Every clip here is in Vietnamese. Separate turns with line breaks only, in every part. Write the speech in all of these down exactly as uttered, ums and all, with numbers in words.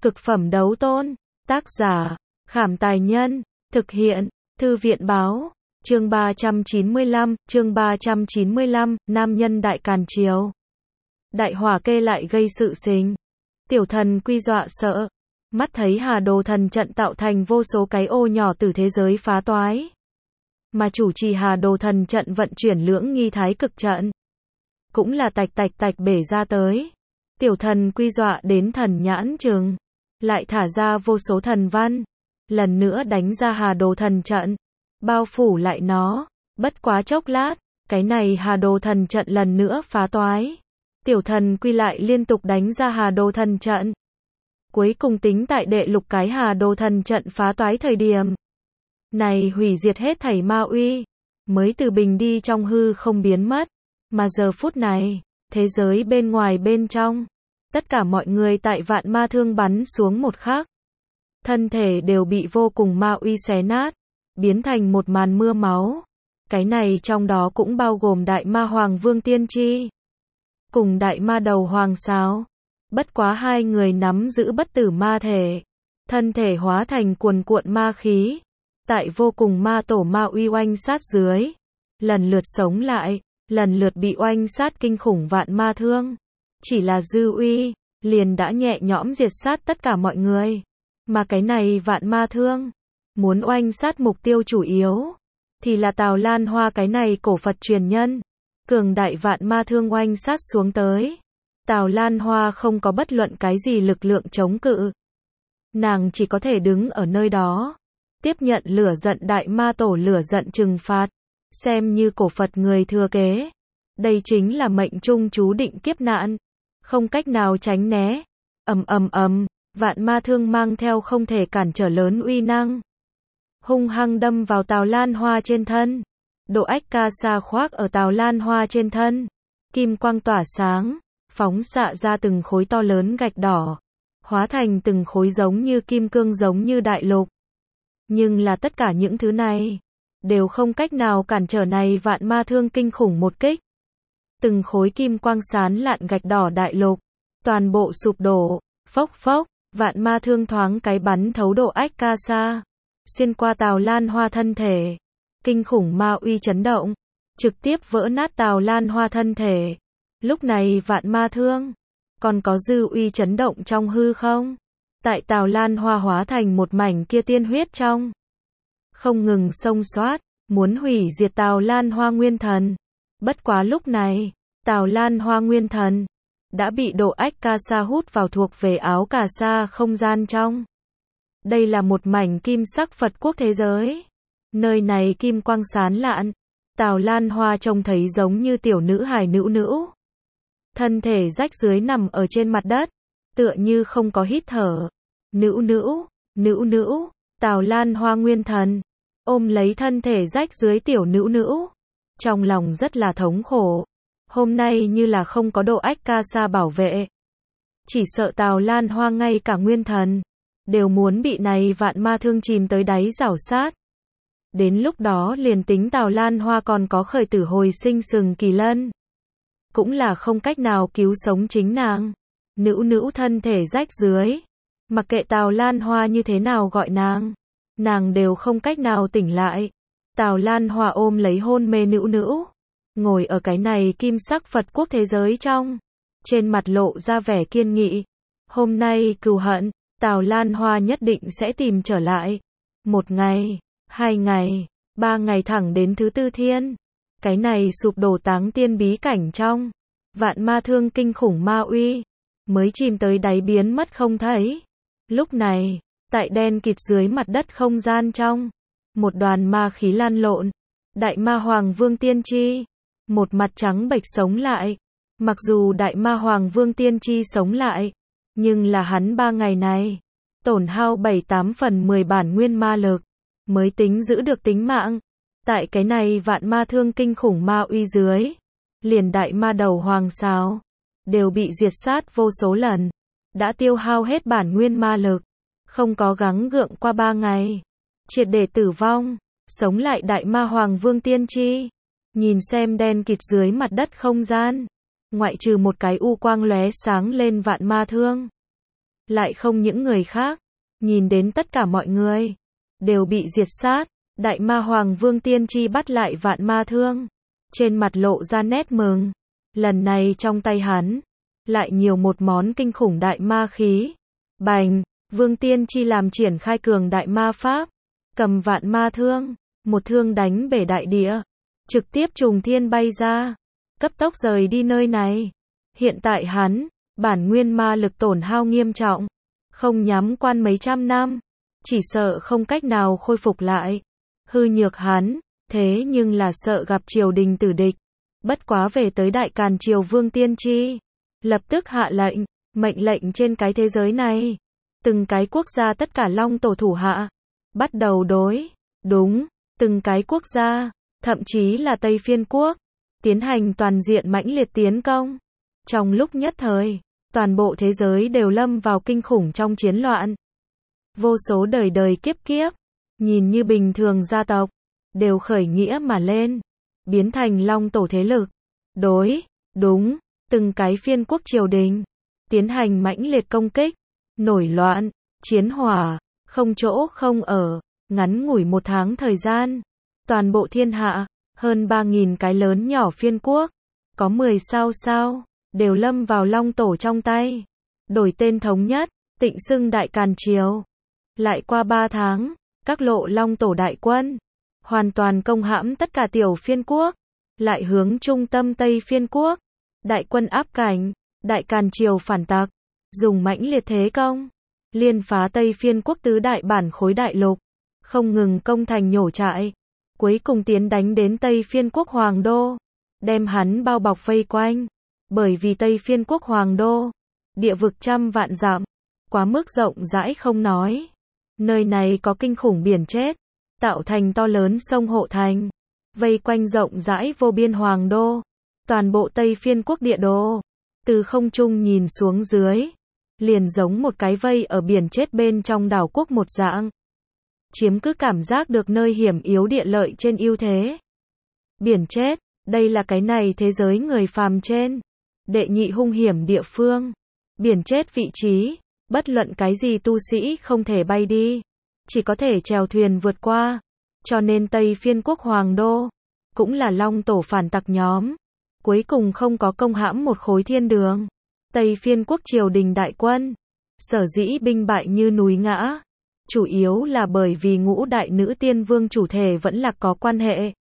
Cực phẩm đấu tôn. Tác giả, Khảm Tài Nhân. Thực hiện, Thư viện Báo. Chương ba trăm chín mươi lăm, chương ba trăm chín mươi lăm, nam nhân đại càn triều. Đại hỏa kê lại gây sự sinh. Tiểu thần quy dọa sợ. Mắt thấy Hà Đồ thần trận tạo thành vô số cái ô nhỏ từ thế giới phá toái. Mà chủ trì Hà Đồ thần trận vận chuyển lưỡng nghi thái cực trận. Cũng là tạch tạch tạch bể ra tới. Tiểu thần quy dọa đến thần nhãn trừng. Lại thả ra vô số thần văn. Lần nữa đánh ra Hà Đồ thần trận. Bao phủ lại nó. Bất quá chốc lát. Cái này Hà Đồ thần trận lần nữa phá toái. Tiểu thần quy lại liên tục đánh ra Hà Đồ thần trận. Cuối cùng tính tại đệ lục cái Hà Đồ thần trận phá toái thời điểm. Này hủy diệt hết thảy ma uy. Mới từ bình đi trong hư không biến mất. Mà giờ phút này, thế giới bên ngoài bên trong. Tất cả mọi người tại vạn ma thương bắn xuống một khắc. Thân thể đều bị vô cùng ma uy xé nát. Biến thành một màn mưa máu. Cái này trong đó cũng bao gồm đại ma hoàng vương tiên tri. Cùng đại ma đầu hoàng sáo. Bất quá hai người nắm giữ bất tử ma thể. Thân thể hóa thành cuồn cuộn ma khí. Tại vô cùng ma tổ ma uy oanh sát dưới. Lần lượt sống lại. Lần lượt bị oanh sát kinh khủng vạn ma thương. Chỉ là dư uy. Liền đã nhẹ nhõm diệt sát tất cả mọi người. Mà cái này vạn ma thương. Muốn oanh sát mục tiêu chủ yếu. Thì là Tào Lan Hoa cái này cổ Phật truyền nhân. Cường đại vạn ma thương oanh sát xuống tới. Tào Lan Hoa không có bất luận cái gì lực lượng chống cự. Nàng chỉ có thể đứng ở nơi đó. Tiếp nhận lửa giận đại ma tổ lửa giận trừng phạt. Xem như cổ Phật người thừa kế. Đây chính là mệnh trung chú định kiếp nạn. Không cách nào tránh né. Ầm ầm ầm, vạn ma thương mang theo không thể cản trở lớn uy năng. Hung hăng đâm vào Tào Lan Hoa trên thân. Độ ách ca sa khoác ở Tào Lan Hoa trên thân. Kim quang tỏa sáng. Phóng xạ ra từng khối to lớn gạch đỏ. Hóa thành từng khối giống như kim cương giống như đại lục. Nhưng là tất cả những thứ này. Đều không cách nào cản trở này vạn ma thương kinh khủng một kích. Từng khối kim quang sán lạn gạch đỏ đại lục. Toàn bộ sụp đổ. Phốc phốc. Vạn ma thương thoáng cái bắn thấu độ ách ca sa. Xuyên qua Tào Lan Hoa thân thể. Kinh khủng ma uy chấn động. Trực tiếp vỡ nát Tào Lan Hoa thân thể. Lúc này vạn ma thương. Còn có dư uy chấn động trong hư không. Tại Tào Lan Hoa hóa thành một mảnh kia tiên huyết trong. Không ngừng xông xoát. Muốn hủy diệt Tào Lan Hoa nguyên thần. Bất quá lúc này. Tào Lan Hoa nguyên thần. Đã bị độ ách ca sa hút vào thuộc về áo cà sa không gian trong. Đây là một mảnh kim sắc Phật quốc thế giới. Nơi này kim quang sán lạn. Tào Lan Hoa trông thấy giống như tiểu nữ hài nữ nữ. Thân thể rách dưới nằm ở trên mặt đất. Tựa như không có hít thở. Nữ nữ, nữ nữ, Tào Lan Hoa nguyên thần. Ôm lấy thân thể rách dưới tiểu nữ nữ. Trong lòng rất là thống khổ. Hôm nay như là không có độ ách ca sa bảo vệ. Chỉ sợ Tào Lan Hoa ngay cả nguyên thần. Đều muốn bị này vạn ma thương chìm tới đáy rảo sát. Đến lúc đó liền tính Tào Lan Hoa còn có khởi tử hồi sinh sừng kỳ lân. Cũng là không cách nào cứu sống chính nàng. Nữ nữ thân thể rách dưới. Mặc kệ Tào Lan Hoa như thế nào gọi nàng. Nàng đều không cách nào tỉnh lại. Tào Lan Hoa ôm lấy hôn mê nữ nữ. Ngồi ở cái này kim sắc Phật quốc thế giới trong. Trên mặt lộ ra vẻ kiên nghị. Hôm nay cừu hận. Tào Lan Hoa nhất định sẽ tìm trở lại. Một ngày, hai ngày, ba ngày thẳng đến thứ tư thiên. Cái này sụp đổ táng tiên bí cảnh trong. Vạn ma thương kinh khủng ma uy. Mới chìm tới đáy biến mất không thấy. Lúc này, tại đen kịt dưới mặt đất không gian trong. Một đoàn ma khí lan lộn. Đại ma hoàng vương tiên tri. Một mặt trắng bệch sống lại. Mặc dù đại ma hoàng vương tiên tri sống lại. Nhưng là hắn ba ngày này. Tổn hao bảy tám phần mười bản nguyên ma lực. Mới tính giữ được tính mạng. Tại cái này vạn ma thương kinh khủng ma uy dưới. Liền đại ma đầu hoàng sáo. Đều bị diệt sát vô số lần. Đã tiêu hao hết bản nguyên ma lực. Không có gắng gượng qua ba ngày. Triệt để tử vong. Sống lại đại ma hoàng vương tiên tri. Nhìn xem đen kịt dưới mặt đất không gian. Ngoại trừ một cái u quang lóe sáng lên vạn ma thương. lại không những người khác, nhìn đến tất cả mọi người, đều bị diệt sát. Đại ma hoàng Vương Tiên Tri bắt lại vạn ma thương, trên mặt lộ ra nét mừng. Lần này trong tay hắn, lại nhiều một món kinh khủng đại ma khí. Bành, Vương Tiên Tri làm triển khai cường đại ma pháp, cầm vạn ma thương, một thương đánh bể đại địa, trực tiếp trùng thiên bay ra, cấp tốc rời đi nơi này. Hiện tại hắn, bản nguyên ma lực tổn hao nghiêm trọng, không nhắm quan mấy trăm năm, chỉ sợ không cách nào khôi phục lại. Hư nhược hắn, thế nhưng là sợ gặp triều đình tử địch. Bất quá về tới Đại Càn Triều Vương Tiên Tri, lập tức hạ lệnh, mệnh lệnh trên cái thế giới này, từng cái quốc gia tất cả long tổ thủ hạ, bắt đầu đối, đúng, từng cái quốc gia, thậm chí là Tây Phiên Quốc, tiến hành toàn diện mãnh liệt tiến công. Trong lúc nhất thời, toàn bộ thế giới đều lâm vào kinh khủng trong chiến loạn. Vô số đời đời kiếp kiếp, nhìn như bình thường gia tộc, đều khởi nghĩa mà lên, biến thành long tổ thế lực. Đối, đúng, từng cái phiên quốc triều đình, tiến hành mãnh liệt công kích, nổi loạn, chiến hỏa, không chỗ không ở, ngắn ngủi một tháng thời gian. Toàn bộ thiên hạ, hơn ba nghìn cái lớn nhỏ phiên quốc, có mười sao sao, đều lâm vào long tổ trong tay. Đổi tên thống nhất, tịnh xưng Đại Càn Triều. Lại qua ba tháng, các lộ long tổ đại quân, hoàn toàn công hãm tất cả tiểu phiên quốc, lại hướng trung tâm Tây Phiên Quốc. Đại quân áp cảnh, Đại Càn Triều phản tặc, dùng mãnh liệt thế công, liên phá Tây Phiên Quốc tứ đại bản khối đại lục, không ngừng công thành nhổ trại, cuối cùng tiến đánh đến Tây Phiên Quốc Hoàng Đô, đem hắn bao bọc vây quanh. Bởi vì Tây Phiên Quốc Hoàng Đô, địa vực trăm vạn dặm, quá mức rộng rãi không nói. Nơi này có kinh khủng biển chết, tạo thành to lớn sông hộ thành, vây quanh rộng rãi vô biên Hoàng Đô. Toàn bộ Tây Phiên Quốc địa đồ, từ không trung nhìn xuống dưới, liền giống một cái vây ở biển chết bên trong đảo quốc một dạng. Chiếm cứ cảm giác được nơi hiểm yếu địa lợi trên ưu thế. Biển chết, đây là cái này thế giới người phàm trên đệ nhị hung hiểm địa phương. Biển chết vị trí, bất luận cái gì tu sĩ không thể bay đi, chỉ có thể chèo thuyền vượt qua. Cho nên Tây Phiên Quốc Hoàng Đô, cũng là long tổ phản tặc nhóm, cuối cùng không có công hãm một khối thiên đường. Tây Phiên Quốc triều đình đại quân, sở dĩ binh bại như núi ngã, chủ yếu là bởi vì ngũ đại nữ tiên vương chủ thể vẫn là có quan hệ.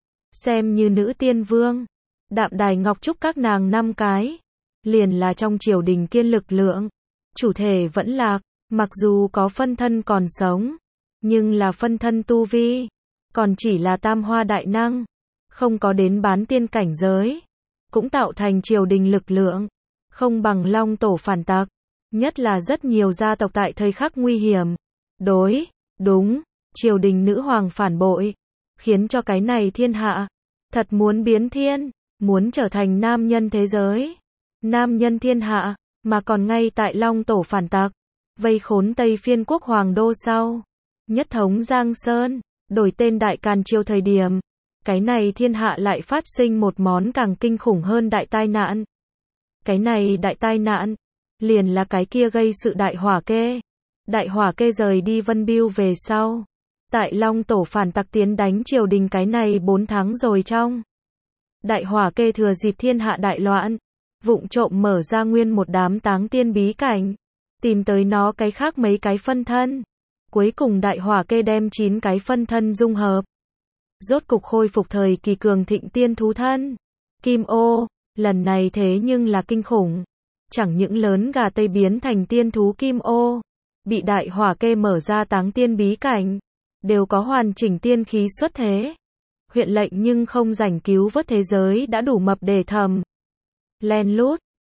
Xem như nữ tiên vương, Đạm Đài Ngọc Trúc các nàng năm cái, liền là trong triều đình kiên lực lượng. Chủ thể vẫn lạc, mặc dù có phân thân còn sống, nhưng là phân thân tu vi, còn chỉ là tam hoa đại năng, không có đến bán tiên cảnh giới, cũng tạo thành triều đình lực lượng, không bằng long tổ phản tặc, nhất là rất nhiều gia tộc tại thời khắc nguy hiểm. Đối, đúng, triều đình nữ hoàng phản bội, khiến cho cái này thiên hạ, thật muốn biến thiên, muốn trở thành nam nhân thế giới, nam nhân thiên hạ, mà còn ngay tại long tổ phản tặc, vây khốn Tây Phiên Quốc Hoàng Đô sau, nhất thống Giang Sơn, đổi tên Đại Càn Triều thời điểm, cái này thiên hạ lại phát sinh một món càng kinh khủng hơn đại tai nạn. Cái này đại tai nạn, liền là cái kia gây sự đại hỏa kê. Đại hỏa kê rời đi Vân Biêu về sau, tại long tổ phản tặc tiến đánh triều đình cái này bốn tháng rồi trong. Đại hỏa kê thừa dịp thiên hạ đại loạn, vụng trộm mở ra nguyên một đám táng tiên bí cảnh, tìm tới nó cái khác mấy cái phân thân. Cuối cùng đại hỏa kê đem chín cái phân thân dung hợp, rốt cục khôi phục thời kỳ cường thịnh tiên thú thân. Kim ô, lần này thế nhưng là kinh khủng. Chẳng những lớn gà Tây biến thành tiên thú kim ô, bị đại hỏa kê mở ra táng tiên bí cảnh, đều có hoàn chỉnh tiên khí xuất thế. Huyện lệnh nhưng không rảnh cứu vớt thế giới đã đủ mập để thầm. Len lút,